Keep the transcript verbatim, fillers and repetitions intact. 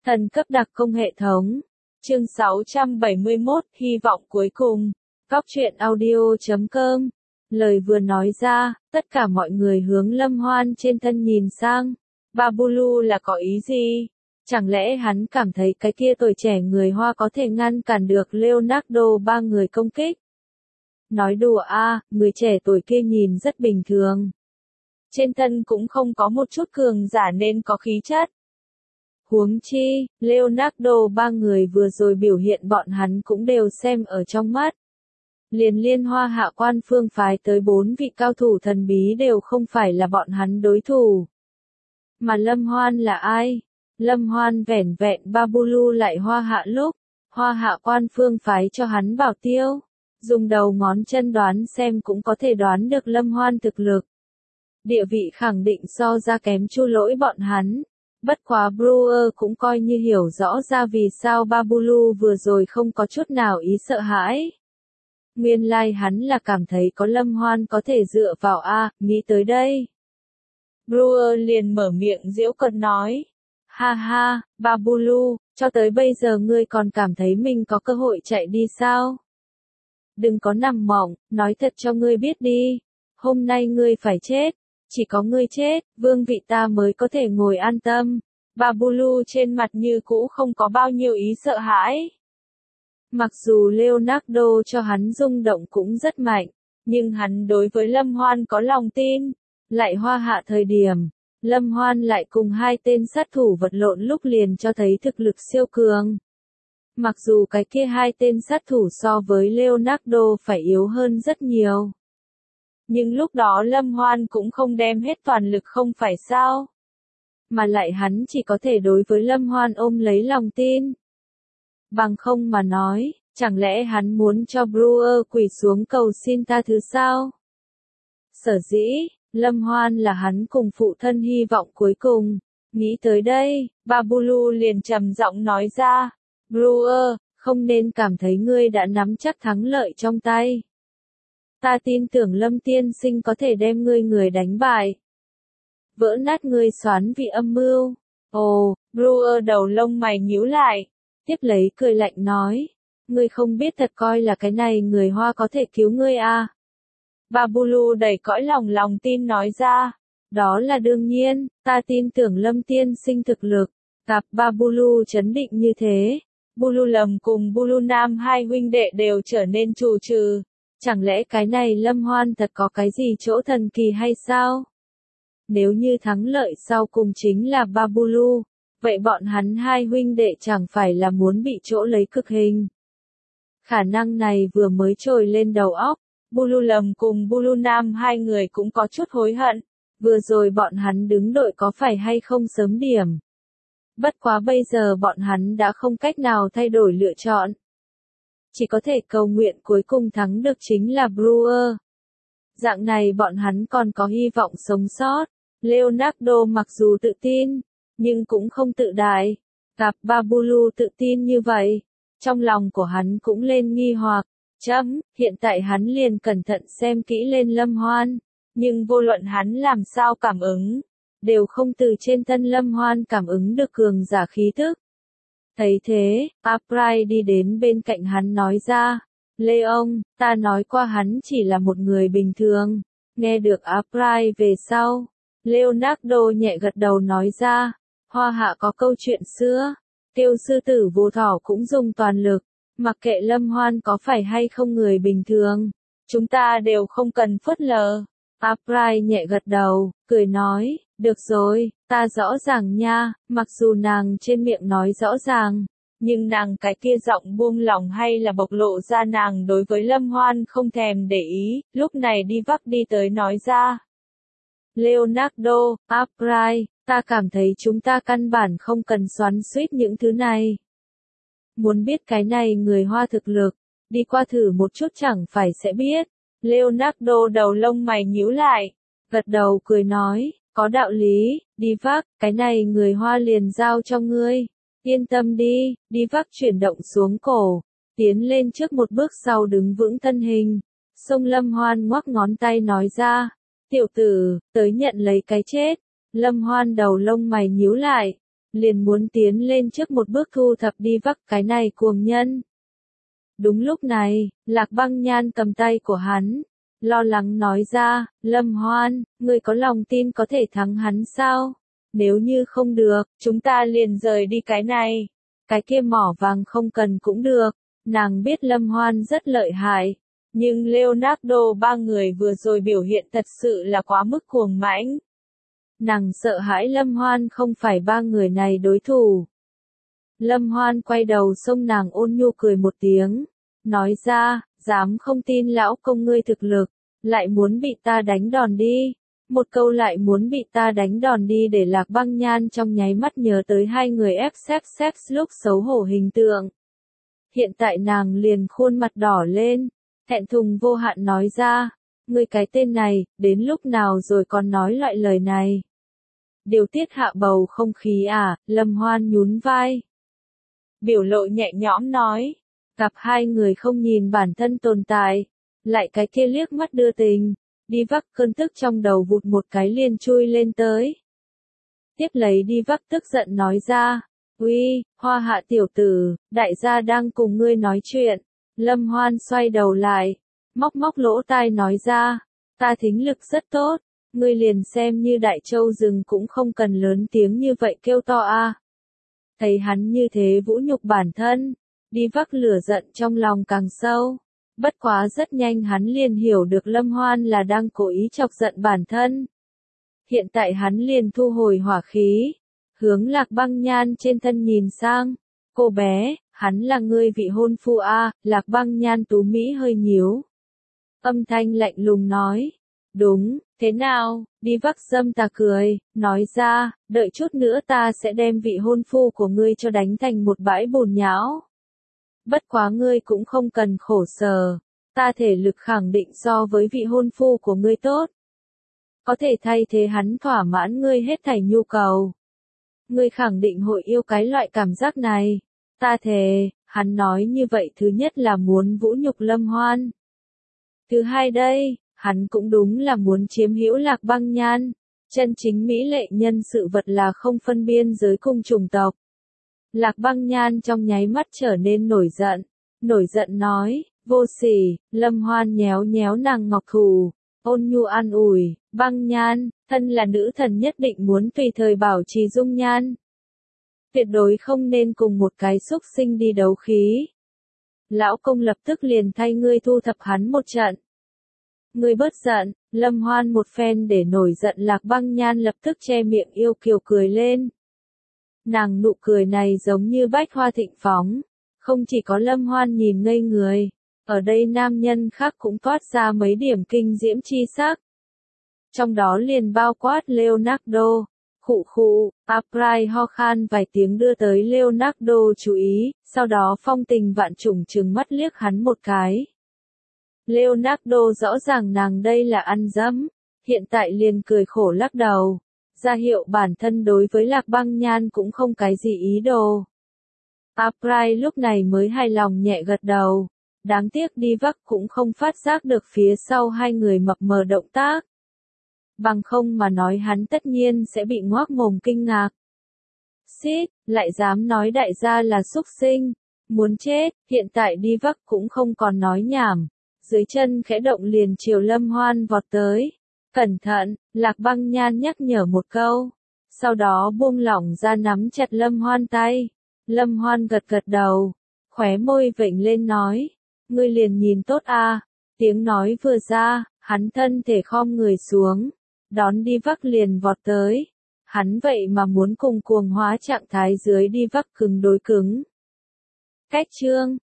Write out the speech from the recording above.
Thần cấp đặc công hệ thống. Chương sáu trăm bảy mươi mốt, hy vọng cuối cùng. Góc truyện audio chấm com. Lời vừa nói ra, tất cả mọi người hướng Lâm Hoan trên thân nhìn sang. Babulu là có ý gì? Chẳng lẽ hắn cảm thấy cái kia tuổi trẻ người Hoa có thể ngăn cản được Leonardo ba người công kích? Nói đùa a, người trẻ tuổi kia nhìn rất bình thường. Trên thân cũng không có một chút cường giả nên có khí chất. Huống chi, Leonardo ba người vừa rồi biểu hiện bọn hắn cũng đều xem ở trong mắt. Liền Liên Hoa Hạ Quan Phương phái tới bốn vị cao thủ thần bí đều không phải là bọn hắn đối thủ. Mà Lâm Hoan là ai? Lâm Hoan vẻn vẹn Babulu lại Hoa Hạ lúc, Hoa Hạ Quan Phương phái cho hắn bảo tiêu. Dùng đầu ngón chân đoán xem cũng có thể đoán được Lâm Hoan thực lực. Địa vị khẳng định so ra kém Chu Lỗi bọn hắn. Bất quá Brewer cũng coi như hiểu rõ ra vì sao Babulu vừa rồi không có chút nào ý sợ hãi. Nguyên lai like hắn là cảm thấy có Lâm Hoan có thể dựa vào a, nghĩ tới đây. Brewer liền mở miệng giễu cợt nói. Ha ha, Babulu, cho tới bây giờ ngươi còn cảm thấy mình có cơ hội chạy đi sao? Đừng có nằm mộng, nói thật cho ngươi biết đi. Hôm nay ngươi phải chết. Chỉ có ngươi chết, vương vị ta mới có thể ngồi an tâm. Babulu trên mặt như cũ không có bao nhiêu ý sợ hãi. Mặc dù Leonardo cho hắn rung động cũng rất mạnh, nhưng hắn đối với Lâm Hoan có lòng tin. Lại Hoa Hạ thời điểm, Lâm Hoan lại cùng hai tên sát thủ vật lộn lúc liền cho thấy thực lực siêu cường. Mặc dù cái kia hai tên sát thủ so với Leonardo phải yếu hơn rất nhiều. Nhưng lúc đó Lâm Hoan cũng không đem hết toàn lực không phải sao. Mà lại hắn chỉ có thể đối với Lâm Hoan ôm lấy lòng tin. Bằng không mà nói, chẳng lẽ hắn muốn cho Brewer quỳ xuống cầu xin tha thứ sao? Sở dĩ, Lâm Hoan là hắn cùng phụ thân hy vọng cuối cùng. Nghĩ tới đây, Babulu liền trầm giọng nói ra. Brewer, không nên cảm thấy ngươi đã nắm chắc thắng lợi trong tay. Ta tin tưởng Lâm tiên sinh có thể đem ngươi người đánh bại. Vỡ nát ngươi xoán vị âm mưu. Ồ, Brewer đầu lông mày nhíu lại. Tiếp lấy cười lạnh nói. Ngươi không biết thật coi là cái này người Hoa có thể cứu ngươi à. Babulu đầy cõi lòng lòng tin nói ra. Đó là đương nhiên, ta tin tưởng Lâm tiên sinh thực lực. Gặp Babulu chấn định như thế. Bulu Lầm cùng Bulu Nam hai huynh đệ đều trở nên trù trừ. Chẳng lẽ cái này Lâm Hoan thật có cái gì chỗ thần kỳ hay sao? Nếu như thắng lợi sau cùng chính là Babulu, vậy bọn hắn hai huynh đệ chẳng phải là muốn bị chỗ lấy cực hình. Khả năng này vừa mới trồi lên đầu óc, Bulu Lầm cùng Bulu Nam hai người cũng có chút hối hận, vừa rồi bọn hắn đứng đội có phải hay không sớm điểm. Bất quá bây giờ bọn hắn đã không cách nào thay đổi lựa chọn. Chỉ có thể cầu nguyện cuối cùng thắng được chính là Brewer. Dạng này bọn hắn còn có hy vọng sống sót. Leonardo mặc dù tự tin, nhưng cũng không tự đại. Gặp Babulu tự tin như vậy, trong lòng của hắn cũng lên nghi hoặc. Chấm, hiện tại hắn liền cẩn thận xem kỹ lên Lâm Hoan. Nhưng vô luận hắn làm sao cảm ứng, đều không từ trên thân Lâm Hoan cảm ứng được cường giả khí tức. Thấy thế, Upright đi đến bên cạnh hắn nói ra, Leon, ta nói qua hắn chỉ là một người bình thường. Nghe được Upright về sau, Leonardo nhẹ gật đầu nói ra, Hoa Hạ có câu chuyện xưa, kêu sư tử vô thỏ cũng dùng toàn lực, mặc kệ Lâm Hoan có phải hay không người bình thường, chúng ta đều không cần phớt lờ. Upright nhẹ gật đầu, cười nói, được rồi, ta rõ ràng nha, mặc dù nàng trên miệng nói rõ ràng, nhưng nàng cái kia giọng buông lỏng hay là bộc lộ ra nàng đối với Lâm Hoan không thèm để ý, lúc này đi vác đi tới nói ra. Leonardo, Upright, ta cảm thấy chúng ta căn bản không cần xoắn xuýt những thứ này. Muốn biết cái này người Hoa thực lực, đi qua thử một chút chẳng phải sẽ biết. Leonardo đầu lông mày nhíu lại, gật đầu cười nói, có đạo lý, đi vác, cái này người Hoa liền giao cho ngươi. Yên tâm đi, đi vác chuyển động xuống cổ, tiến lên trước một bước sau đứng vững thân hình. Sông Lâm Hoan ngoắc ngón tay nói ra, tiểu tử, tới nhận lấy cái chết. Lâm Hoan đầu lông mày nhíu lại, liền muốn tiến lên trước một bước thu thập đi vắc cái này cuồng nhân. Đúng lúc này, Lạc Băng Nhan cầm tay của hắn, lo lắng nói ra, Lâm Hoan, ngươi có lòng tin có thể thắng hắn sao? Nếu như không được, chúng ta liền rời đi cái này. Cái kia mỏ vàng không cần cũng được. Nàng biết Lâm Hoan rất lợi hại. Nhưng Leonardo ba người vừa rồi biểu hiện thật sự là quá mức cuồng mãnh. Nàng sợ hãi Lâm Hoan không phải ba người này đối thủ. Lâm Hoan quay đầu xông nàng ôn nhu cười một tiếng. Nói ra, dám không tin lão công ngươi thực lực, lại muốn bị ta đánh đòn đi. Một câu lại muốn bị ta đánh đòn đi để Lạc Băng Nhan trong nháy mắt nhớ tới hai người ép sex sex lúc xấu hổ hình tượng. Hiện tại nàng liền khuôn mặt đỏ lên, thẹn thùng vô hạn nói ra, ngươi cái tên này, đến lúc nào rồi còn nói loại lời này. Điều tiết hạ bầu không khí à, Lâm Hoan nhún vai. Biểu lộ nhẹ nhõm nói, gặp hai người không nhìn bản thân tồn tại, lại cái kia liếc mắt đưa tình. Đi vắc cơn tức trong đầu vụt một cái liền chui lên tới. Tiếp lấy đi vắc tức giận nói ra, uy, Hoa Hạ tiểu tử, đại gia đang cùng ngươi nói chuyện. Lâm Hoan xoay đầu lại, móc móc lỗ tai nói ra, ta thính lực rất tốt, ngươi liền xem như đại châu rừng cũng không cần lớn tiếng như vậy kêu to a. Thấy hắn như thế vũ nhục bản thân, đi vắc lửa giận trong lòng càng sâu. Bất quá rất nhanh hắn liền hiểu được Lâm Hoan là đang cố ý chọc giận bản thân. Hiện tại hắn liền thu hồi hỏa khí, hướng Lạc Băng Nhan trên thân nhìn sang. Cô bé, hắn là ngươi vị hôn phu a. Lạc Băng Nhan tú mỹ hơi nhíu. Âm thanh lạnh lùng nói. Đúng, thế nào, đi vắc dâm ta cười, nói ra, đợi chút nữa ta sẽ đem vị hôn phu của ngươi cho đánh thành một bãi bùn nhão. Bất quá ngươi cũng không cần khổ sở, ta thể lực khẳng định so với vị hôn phu của ngươi tốt. Có thể thay thế hắn thỏa mãn ngươi hết thảy nhu cầu. Ngươi khẳng định hội yêu cái loại cảm giác này. Ta thề, hắn nói như vậy thứ nhất là muốn vũ nhục Lâm Hoan. Thứ hai đây, hắn cũng đúng là muốn chiếm hữu Lạc Băng Nhan. Chân chính mỹ lệ nhân sự vật là không phân biên giới cùng chủng tộc. Lạc Băng Nhan trong nháy mắt trở nên nổi giận, nổi giận nói, vô sỉ. Lâm Hoan nhéo nhéo nàng ngọc thủ, ôn nhu an ủi, Băng Nhan, thân là nữ thần nhất định muốn tùy thời bảo trì dung nhan. Tuyệt đối không nên cùng một cái xúc sinh đi đấu khí. Lão công lập tức liền thay ngươi thu thập hắn một trận. Ngươi bớt giận. Lâm Hoan một phen để nổi giận Lạc Băng Nhan lập tức che miệng yêu kiều cười lên. Nàng nụ cười này giống như bách hoa thịnh phóng, không chỉ có Lâm Hoan nhìn ngây người, ở đây nam nhân khác cũng toát ra mấy điểm kinh diễm chi sắc. Trong đó liền bao quát Leonardo, khụ khụ, Aprai ho khan vài tiếng đưa tới Leonardo chú ý, sau đó phong tình vạn trùng trừng mắt liếc hắn một cái. Leonardo rõ ràng nàng đây là ăn dẫm, hiện tại liền cười khổ lắc đầu. Ra hiệu bản thân đối với Lạc Băng Nhan cũng không cái gì ý đồ. Aprai lúc này mới hài lòng nhẹ gật đầu. Đáng tiếc đi vắc cũng không phát giác được phía sau hai người mập mờ động tác. Bằng không mà nói hắn tất nhiên sẽ bị ngoác mồm kinh ngạc. Xít, lại dám nói đại gia là xúc sinh. Muốn chết, hiện tại đi vắc cũng không còn nói nhảm. Dưới chân khẽ động liền chiều Lâm Hoan vọt tới. Cẩn thận, Lạc Băng Nhan nhắc nhở một câu. Sau đó buông lỏng ra nắm chặt Lâm Hoan tay. Lâm Hoan gật gật đầu. Khóe môi vểnh lên nói. Ngươi liền nhìn tốt a. Tiếng nói vừa ra, hắn thân thể khom người xuống. Đón đi vắc liền vọt tới. Hắn vậy mà muốn cùng cuồng hóa trạng thái dưới đi vắc cứng đối cứng. Cách chương.